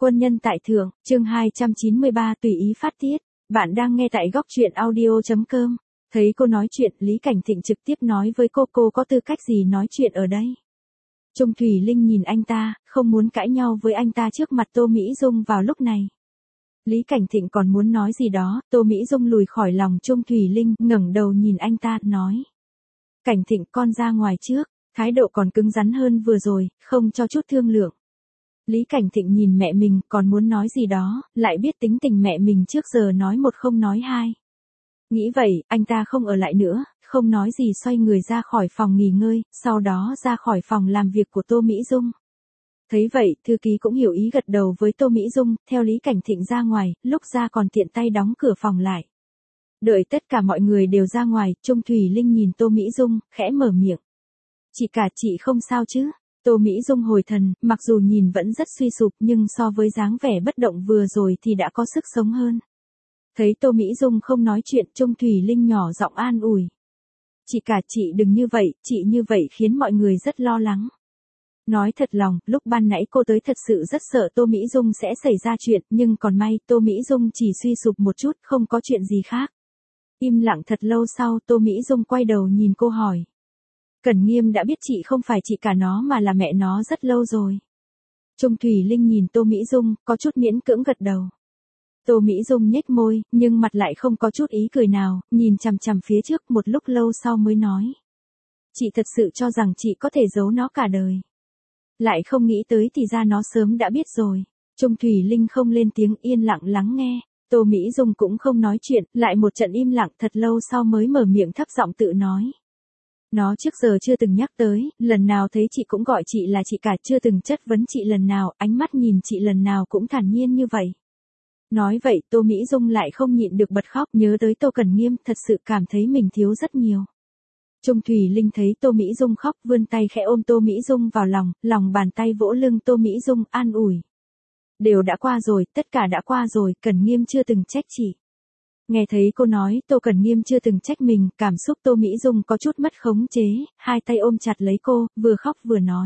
Quân nhân tại thượng, chương 293 tùy ý phát tiết. Bạn đang nghe tại góc truyện audio.com. Thấy cô nói chuyện, Lý Cảnh Thịnh trực tiếp nói với cô có tư cách gì nói chuyện ở đây. Trung Thủy Linh nhìn anh ta, không muốn cãi nhau với anh ta trước mặt Tô Mỹ Dung vào lúc này. Lý Cảnh Thịnh còn muốn nói gì đó, Tô Mỹ Dung lùi khỏi lòng Trung Thủy Linh, ngẩng đầu nhìn anh ta, nói. Cảnh Thịnh, con ra ngoài trước, thái độ còn cứng rắn hơn vừa rồi, không cho chút thương lượng. Lý Cảnh Thịnh nhìn mẹ mình, còn muốn nói gì đó, lại biết tính tình mẹ mình trước giờ nói một không nói hai. Nghĩ vậy, anh ta không ở lại nữa, không nói gì xoay người ra khỏi phòng nghỉ ngơi, sau đó ra khỏi phòng làm việc của Tô Mỹ Dung. Thấy vậy, thư ký cũng hiểu ý gật đầu với Tô Mỹ Dung, theo Lý Cảnh Thịnh ra ngoài, lúc ra còn tiện tay đóng cửa phòng lại. Đợi tất cả mọi người đều ra ngoài, Trung Thủy Linh nhìn Tô Mỹ Dung, khẽ mở miệng. Chị cả, chị không sao chứ? Tô Mỹ Dung hồi thần, mặc dù nhìn vẫn rất suy sụp nhưng so với dáng vẻ bất động vừa rồi thì đã có sức sống hơn. Thấy Tô Mỹ Dung không nói chuyện, Trung Thủy Linh nhỏ giọng an ủi. Chị cả, chị đừng như vậy, chị như vậy khiến mọi người rất lo lắng. Nói thật lòng, lúc ban nãy cô tới thật sự rất sợ Tô Mỹ Dung sẽ xảy ra chuyện, nhưng còn may Tô Mỹ Dung chỉ suy sụp một chút, không có chuyện gì khác. Im lặng thật lâu sau, Tô Mỹ Dung quay đầu nhìn cô hỏi. Cẩn Nghiêm đã biết chị không phải chị cả nó mà là mẹ nó rất lâu rồi. Trung Thủy Linh nhìn Tô Mỹ Dung, có chút miễn cưỡng gật đầu. Tô Mỹ Dung nhếch môi, nhưng mặt lại không có chút ý cười nào, nhìn chằm chằm phía trước một lúc lâu sau mới nói. Chị thật sự cho rằng chị có thể giấu nó cả đời. Lại không nghĩ tới thì ra nó sớm đã biết rồi. Trung Thủy Linh không lên tiếng, yên lặng lắng nghe. Tô Mỹ Dung cũng không nói chuyện, lại một trận im lặng thật lâu sau mới mở miệng thấp giọng tự nói. Nó trước giờ chưa từng nhắc tới, lần nào thấy chị cũng gọi chị là chị cả, chưa từng chất vấn chị lần nào, ánh mắt nhìn chị lần nào cũng thản nhiên như vậy. Nói vậy, Tô Mỹ Dung lại không nhịn được bật khóc, nhớ tới Tô Cẩn Nghiêm, thật sự cảm thấy mình thiếu rất nhiều. Trung Thủy Linh thấy Tô Mỹ Dung khóc, vươn tay khẽ ôm Tô Mỹ Dung vào lòng, lòng bàn tay vỗ lưng Tô Mỹ Dung, an ủi. Đều đã qua rồi, tất cả đã qua rồi, Cẩn Nghiêm chưa từng trách chị. Nghe thấy cô nói, Tô Cẩn Nghiêm chưa từng trách mình, cảm xúc Tô Mỹ Dung có chút mất khống chế, hai tay ôm chặt lấy cô, vừa khóc vừa nói.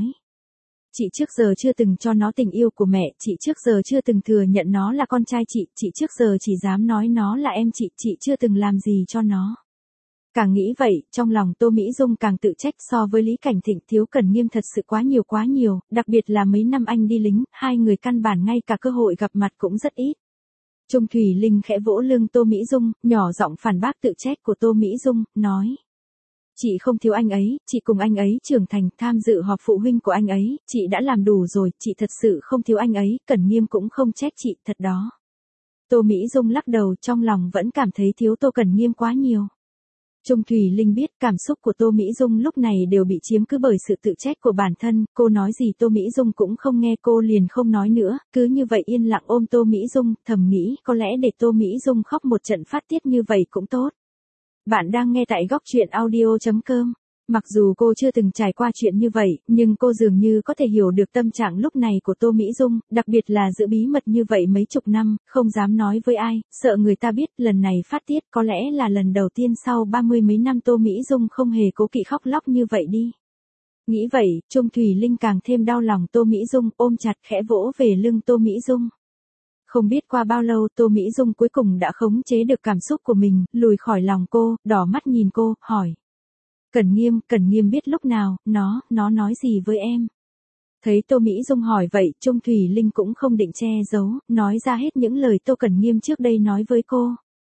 Chị trước giờ chưa từng cho nó tình yêu của mẹ, chị trước giờ chưa từng thừa nhận nó là con trai chị trước giờ chỉ dám nói nó là em chị chưa từng làm gì cho nó. Càng nghĩ vậy, trong lòng Tô Mỹ Dung càng tự trách, so với Lý Cảnh Thịnh thiếu Cẩn Nghiêm thật sự quá nhiều, đặc biệt là mấy năm anh đi lính, hai người căn bản ngay cả cơ hội gặp mặt cũng rất ít. Trung Thủy Linh khẽ vỗ lưng Tô Mỹ Dung, nhỏ giọng phản bác tự trách của Tô Mỹ Dung, nói. Chị không thiếu anh ấy, chị cùng anh ấy trưởng thành, tham dự họp phụ huynh của anh ấy, chị đã làm đủ rồi, chị thật sự không thiếu anh ấy, Cẩn Nghiêm cũng không trách chị, thật đó. Tô Mỹ Dung lắc đầu, trong lòng vẫn cảm thấy thiếu Tô Cẩn Nghiêm quá nhiều. Trung Thủy Linh biết cảm xúc của Tô Mỹ Dung lúc này đều bị chiếm cứ bởi sự tự trách của bản thân, cô nói gì Tô Mỹ Dung cũng không nghe, cô liền không nói nữa, cứ như vậy yên lặng ôm Tô Mỹ Dung, thầm nghĩ có lẽ để Tô Mỹ Dung khóc một trận phát tiết như vậy cũng tốt. Bạn đang nghe tại góc truyện audio.com. Mặc dù cô chưa từng trải qua chuyện như vậy, nhưng cô dường như có thể hiểu được tâm trạng lúc này của Tô Mỹ Dung, đặc biệt là giữ bí mật như vậy mấy chục năm, không dám nói với ai, sợ người ta biết, lần này phát tiết có lẽ là lần đầu tiên sau 30 mấy năm Tô Mỹ Dung không hề cố kỵ khóc lóc như vậy đi. Nghĩ vậy, Trung Thủy Linh càng thêm đau lòng Tô Mỹ Dung, ôm chặt khẽ vỗ về lưng Tô Mỹ Dung. Không biết qua bao lâu Tô Mỹ Dung cuối cùng đã khống chế được cảm xúc của mình, lùi khỏi lòng cô, đỏ mắt nhìn cô, hỏi. Cẩn Nghiêm biết lúc nào, nó nói gì với em? Thấy Tô Mỹ Dung hỏi vậy, Trung Thủy Linh cũng không định che giấu, nói ra hết những lời Tô Cẩn Nghiêm trước đây nói với cô.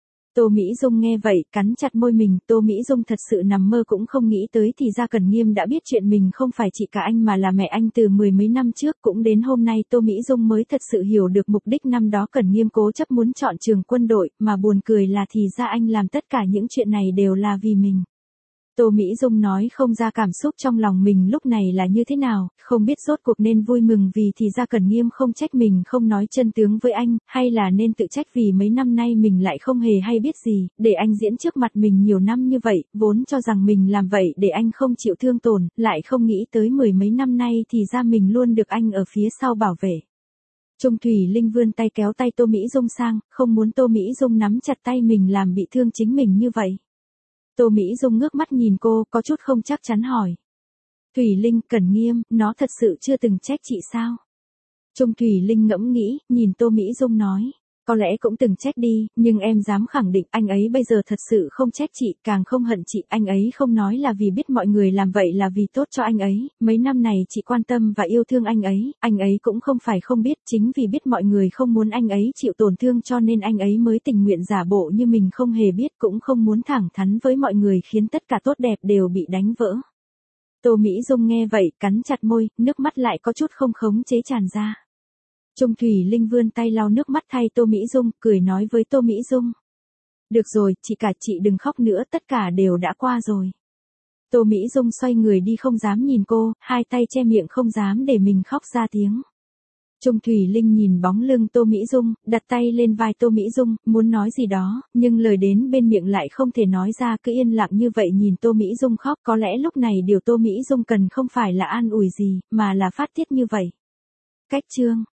Tô Mỹ Dung nghe vậy, cắn chặt môi mình, Tô Mỹ Dung thật sự nằm mơ cũng không nghĩ tới thì ra Cẩn Nghiêm đã biết chuyện mình không phải chị cả anh mà là mẹ anh từ mười mấy năm trước, cũng đến hôm nay Tô Mỹ Dung mới thật sự hiểu được mục đích năm đó Cẩn Nghiêm cố chấp muốn chọn trường quân đội, mà buồn cười là thì ra anh làm tất cả những chuyện này đều là vì mình. Tô Mỹ Dung nói không ra cảm xúc trong lòng mình lúc này là như thế nào, không biết rốt cuộc nên vui mừng vì thì ra Cẩn Nghiêm không trách mình không nói chân tướng với anh, hay là nên tự trách vì mấy năm nay mình lại không hề hay biết gì, để anh diễn trước mặt mình nhiều năm như vậy, vốn cho rằng mình làm vậy để anh không chịu thương tổn, lại không nghĩ tới mười mấy năm nay thì ra mình luôn được anh ở phía sau bảo vệ. Trung Thủy Linh vươn tay kéo tay Tô Mỹ Dung sang, không muốn Tô Mỹ Dung nắm chặt tay mình làm bị thương chính mình như vậy. Tô Mỹ Dung ngước mắt nhìn cô, có chút không chắc chắn hỏi. Thủy Linh, Cẩn Nghiêm, nó thật sự chưa từng trách chị sao? Trung Thủy Linh ngẫm nghĩ, nhìn Tô Mỹ Dung nói. Có lẽ cũng từng trách đi, nhưng em dám khẳng định anh ấy bây giờ thật sự không trách chị, càng không hận chị. Anh ấy không nói là vì biết mọi người làm vậy là vì tốt cho anh ấy. Mấy năm này chị quan tâm và yêu thương anh ấy cũng không phải không biết. Chính vì biết mọi người không muốn anh ấy chịu tổn thương cho nên anh ấy mới tình nguyện giả bộ như mình không hề biết, cũng không muốn thẳng thắn với mọi người khiến tất cả tốt đẹp đều bị đánh vỡ. Tô Mỹ Dung nghe vậy, cắn chặt môi, nước mắt lại có chút không khống chế tràn ra. Trung Thủy Linh vươn tay lau nước mắt thay Tô Mỹ Dung, cười nói với Tô Mỹ Dung. Được rồi, chị đừng khóc nữa, tất cả đều đã qua rồi. Tô Mỹ Dung xoay người đi không dám nhìn cô, hai tay che miệng không dám để mình khóc ra tiếng. Trung Thủy Linh nhìn bóng lưng Tô Mỹ Dung, đặt tay lên vai Tô Mỹ Dung, muốn nói gì đó, nhưng lời đến bên miệng lại không thể nói ra, cứ yên lặng như vậy nhìn Tô Mỹ Dung khóc. Có lẽ lúc này điều Tô Mỹ Dung cần không phải là an ủi gì, mà là phát tiết như vậy. Cách chương